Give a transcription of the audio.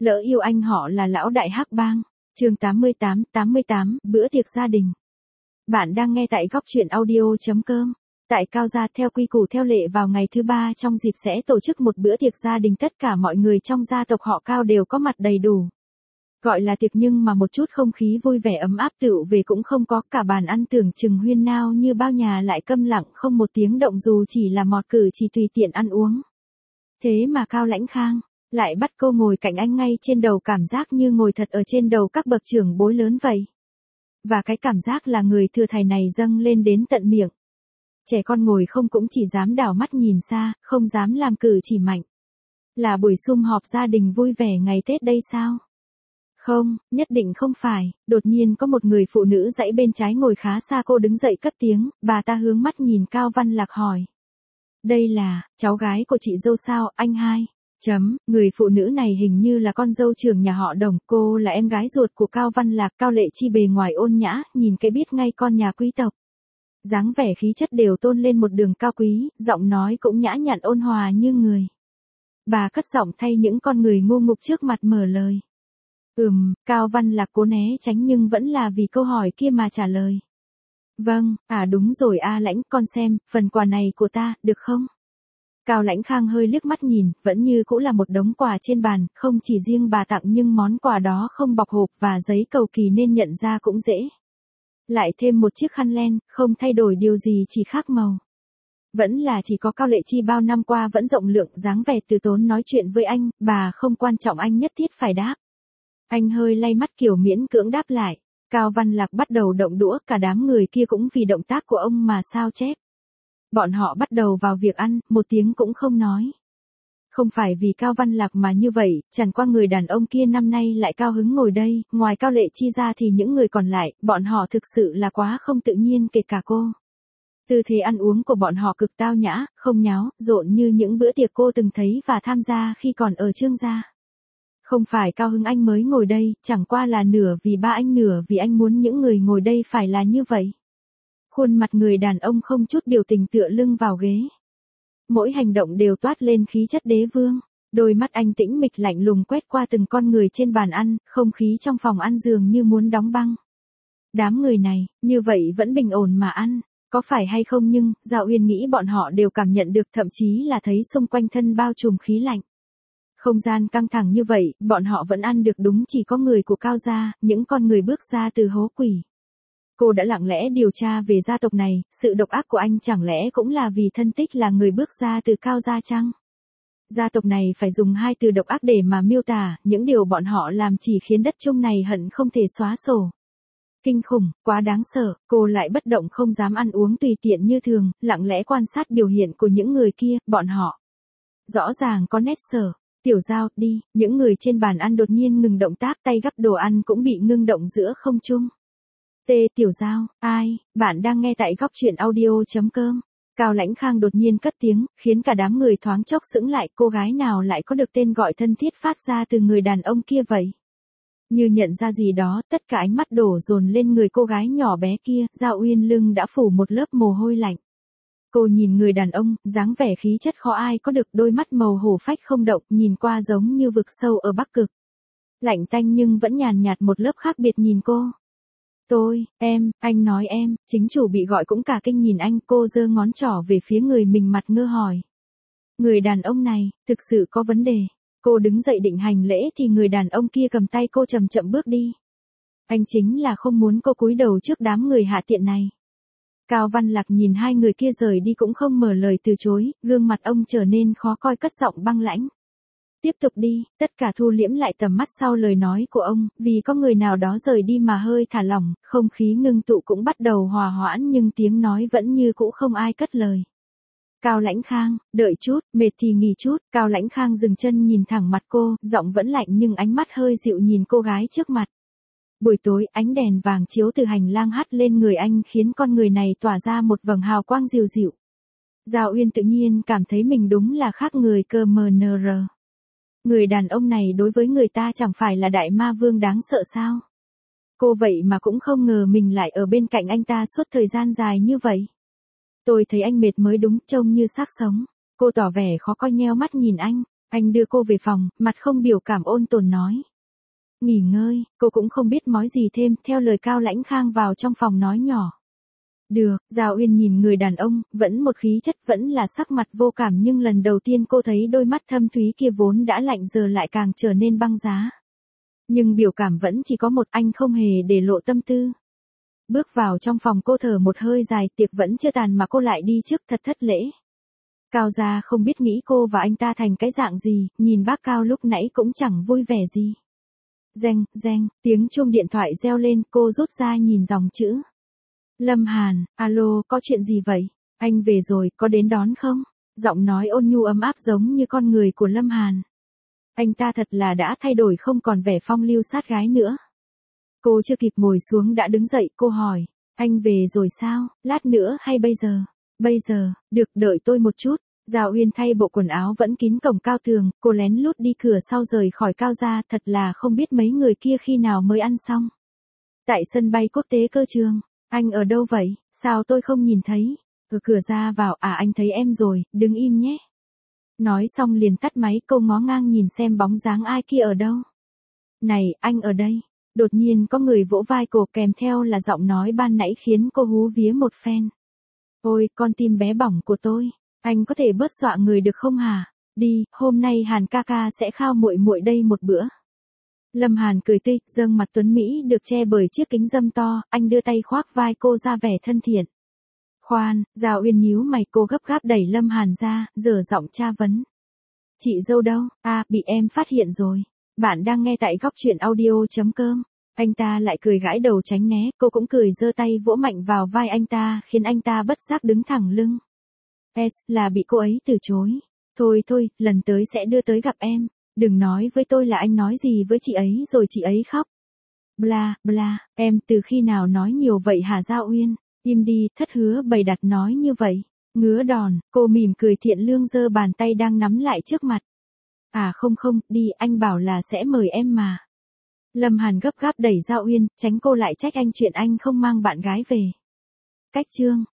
Lỡ yêu anh họ là lão đại hắc bang. Chương 88, bữa tiệc gia đình. Bạn đang nghe tại góc truyện audio.com. Tại Cao Gia, theo quy củ theo lệ vào ngày thứ ba trong dịp sẽ tổ chức một bữa tiệc gia đình, tất cả mọi người trong gia tộc họ Cao đều có mặt đầy đủ. Gọi là tiệc nhưng mà một chút không khí vui vẻ ấm áp tựu về cũng không có, cả bàn ăn tưởng chừng huyên nao như bao nhà lại câm lặng không một tiếng động dù chỉ là mọt cử chỉ tùy tiện ăn uống. Thế mà Cao Lãnh Khang lại bắt cô ngồi cạnh anh ngay trên đầu, cảm giác như ngồi thật ở trên đầu các bậc trưởng bối lớn vậy. Và cái cảm giác là người thừa thải này dâng lên đến tận miệng. Trẻ con ngồi không cũng chỉ dám đảo mắt nhìn xa, không dám làm cử chỉ mạnh. Là buổi sum họp gia đình vui vẻ ngày Tết đây sao? Không, nhất định không phải. Đột nhiên có một người phụ nữ dãy bên trái ngồi khá xa, cô đứng dậy cất tiếng, bà ta hướng mắt nhìn Cao Văn Lạc hỏi. Đây là cháu gái của chị dâu sao, anh hai? Người phụ nữ này hình như là con dâu trưởng nhà họ Đồng, cô là em gái ruột của Cao Văn Lạc. Cao Lệ Chi bề ngoài ôn nhã, nhìn cái biết ngay con nhà quý tộc. Dáng vẻ khí chất đều tôn lên một đường cao quý, giọng nói cũng nhã nhặn ôn hòa như người. Bà cất giọng thay những con người ngu ngục trước mặt mở lời. Cao Văn Lạc cố né tránh nhưng vẫn là vì câu hỏi kia mà trả lời. Vâng, đúng rồi Lãnh, con xem, phần quà này của ta, được không? Cao Lãnh Khang hơi liếc mắt nhìn, vẫn như cũ là một đống quà trên bàn, không chỉ riêng bà tặng nhưng món quà đó không bọc hộp và giấy cầu kỳ nên nhận ra cũng dễ. Lại thêm một chiếc khăn len, không thay đổi điều gì chỉ khác màu. Vẫn là chỉ có Cao Lệ Chi bao năm qua vẫn rộng lượng, dáng vẻ từ tốn nói chuyện với anh, bà không quan trọng anh nhất thiết phải đáp. Anh hơi lay mắt kiểu miễn cưỡng đáp lại. Cao Văn Lạc bắt đầu động đũa, cả đám người kia cũng vì động tác của ông mà sao chép. Bọn họ bắt đầu vào việc ăn, một tiếng cũng không nói. Không phải vì Cao Văn Lạc mà như vậy, chẳng qua người đàn ông kia năm nay lại cao hứng ngồi đây, ngoài Cao Lệ Chi ra thì những người còn lại, bọn họ thực sự là quá không tự nhiên, kể cả cô. Tư thế ăn uống của bọn họ cực tao nhã, không nháo, rộn như những bữa tiệc cô từng thấy và tham gia khi còn ở Trương gia. Không phải cao hứng anh mới ngồi đây, chẳng qua là nửa vì ba anh nửa vì anh muốn những người ngồi đây phải là như vậy. Khuôn mặt người đàn ông không chút biểu tình tựa lưng vào ghế. Mỗi hành động đều toát lên khí chất đế vương. Đôi mắt anh tĩnh mịch lạnh lùng quét qua từng con người trên bàn ăn, không khí trong phòng ăn dường như muốn đóng băng. Đám người này, như vậy vẫn bình ổn mà ăn, có phải hay không nhưng, Giao Uyên nghĩ bọn họ đều cảm nhận được, thậm chí là thấy xung quanh thân bao trùm khí lạnh. Không gian căng thẳng như vậy, bọn họ vẫn ăn được, đúng chỉ có người của Cao gia, những con người bước ra từ hố quỷ. Cô đã lặng lẽ điều tra về gia tộc này, sự độc ác của anh chẳng lẽ cũng là vì thân tích là người bước ra từ Cao gia chăng? Gia tộc này phải dùng hai từ độc ác để mà miêu tả, những điều bọn họ làm chỉ khiến đất Trung này hận không thể xóa sổ. Kinh khủng, quá đáng sợ, cô lại bất động không dám ăn uống tùy tiện như thường, lặng lẽ quan sát biểu hiện của những người kia, bọn họ. Rõ ràng có nét sợ. Tiểu Giao, đi, những người trên bàn ăn đột nhiên ngừng động tác, tay gắp đồ ăn cũng bị ngưng động giữa không trung. Tiểu Giao, ai, bạn đang nghe tại góc truyện audio.com. Cao Lãnh Khang đột nhiên cất tiếng, khiến cả đám người thoáng chốc sững lại, cô gái nào lại có được tên gọi thân thiết phát ra từ người đàn ông kia vậy? Như nhận ra gì đó, tất cả ánh mắt đổ dồn lên người cô gái nhỏ bé kia, Giao Uyên lưng đã phủ một lớp mồ hôi lạnh. Cô nhìn người đàn ông, dáng vẻ khí chất khó ai có được, đôi mắt màu hổ phách không động, nhìn qua giống như vực sâu ở Bắc Cực. Lạnh tanh nhưng vẫn nhàn nhạt một lớp khác biệt nhìn cô. Anh nói em, chính chủ bị gọi cũng cả kinh nhìn anh, cô giơ ngón trỏ về phía người mình mặt ngơ hỏi. Người đàn ông này, thực sự có vấn đề. Cô đứng dậy định hành lễ thì người đàn ông kia cầm tay cô chậm chậm bước đi. Anh chính là không muốn cô cúi đầu trước đám người hạ tiện này. Cao Văn Lạc nhìn hai người kia rời đi cũng không mở lời từ chối, gương mặt ông trở nên khó coi, cất giọng băng lãnh. Tiếp tục đi, tất cả thu liễm lại tầm mắt sau lời nói của ông, vì có người nào đó rời đi mà hơi thả lỏng, không khí ngưng tụ cũng bắt đầu hòa hoãn nhưng tiếng nói vẫn như cũ không ai cất lời. Cao Lãnh Khang, đợi chút, mệt thì nghỉ chút, Cao Lãnh Khang dừng chân nhìn thẳng mặt cô, giọng vẫn lạnh nhưng ánh mắt hơi dịu nhìn cô gái trước mặt. Buổi tối, ánh đèn vàng chiếu từ hành lang hắt lên người anh khiến con người này tỏa ra một vầng hào quang dịu dịu. Giao Uyên tự nhiên cảm thấy mình đúng là khác người cơ mờ nờ rờ. Người đàn ông này đối với người ta chẳng phải là đại ma vương đáng sợ sao? Cô vậy mà cũng không ngờ mình lại ở bên cạnh anh ta suốt thời gian dài như vậy. Tôi thấy anh mệt mới đúng, trông như xác sống. Cô tỏ vẻ khó coi nheo mắt nhìn anh. Anh đưa cô về phòng, mặt không biểu cảm ôn tồn nói. Nghỉ ngơi, cô cũng không biết nói gì thêm, theo lời Cao Lãnh Khang vào trong phòng nói nhỏ. Được, Giao Uyên nhìn người đàn ông, vẫn một khí chất, vẫn là sắc mặt vô cảm, nhưng lần đầu tiên cô thấy đôi mắt thâm thúy kia vốn đã lạnh giờ lại càng trở nên băng giá. Nhưng biểu cảm vẫn chỉ có một, anh không hề để lộ tâm tư. Bước vào trong phòng cô thở một hơi dài, tiệc vẫn chưa tàn mà cô lại đi trước, thật thất lễ. Cao gia không biết nghĩ cô và anh ta thành cái dạng gì, nhìn bác Cao lúc nãy cũng chẳng vui vẻ gì. Reng, reng, tiếng chuông điện thoại reo lên, cô rút ra nhìn dòng chữ. Lâm Hàn, alo, có chuyện gì vậy? Anh về rồi, có đến đón không? Giọng nói ôn nhu ấm áp giống như con người của Lâm Hàn. Anh ta thật là đã thay đổi, không còn vẻ phong lưu sát gái nữa. Cô chưa kịp ngồi xuống đã đứng dậy, cô hỏi. Anh về rồi sao, lát nữa hay bây giờ? Bây giờ, được, đợi tôi một chút. Giao Uyên thay bộ quần áo vẫn kín cổng cao tường, cô lén lút đi cửa sau rời khỏi Cao gia, thật là không biết mấy người kia khi nào mới ăn xong. Tại sân bay quốc tế Cơ Trường, anh ở đâu vậy, sao tôi không nhìn thấy? Ở cửa ra vào, à anh thấy em rồi, đứng im nhé. Nói xong liền tắt máy, cô ngó ngang nhìn xem bóng dáng ai kia ở đâu. Này, anh ở đây. Đột nhiên có người vỗ vai cô, kèm theo là giọng nói ban nãy khiến cô hú vía một phen. Ôi, con tim bé bỏng của tôi, anh có thể bớt dọa người được không hả? Đi, hôm nay Hàn ca ca sẽ khao muội muội đây một bữa. Lâm Hàn cười tươi, gương mặt tuấn mỹ được che bởi chiếc kính râm to, anh đưa tay khoác vai cô ra vẻ thân thiện. Khoan, Giao Uyên nhíu mày, cô gấp gáp đẩy Lâm Hàn ra, dở giọng tra vấn. Chị dâu đâu? À, bị em phát hiện rồi. Bạn đang nghe tại góc truyện audio.com. Anh ta lại cười gãi đầu tránh né, cô cũng cười giơ tay vỗ mạnh vào vai anh ta, khiến anh ta bất giác đứng thẳng lưng. Là bị cô ấy từ chối. Thôi thôi, lần tới sẽ đưa tới gặp em. Đừng nói với tôi là anh nói gì với chị ấy rồi chị ấy khóc. Bla, bla, em từ khi nào nói nhiều vậy hả Giao Uyên? Im đi, thất hứa bày đặt nói như vậy. Ngứa đòn, cô mỉm cười thiện lương giơ bàn tay đang nắm lại trước mặt. À không không, đi, anh bảo là sẽ mời em mà. Lâm Hàn gấp gáp đẩy Giao Uyên, tránh cô lại trách anh chuyện anh không mang bạn gái về. Cách chương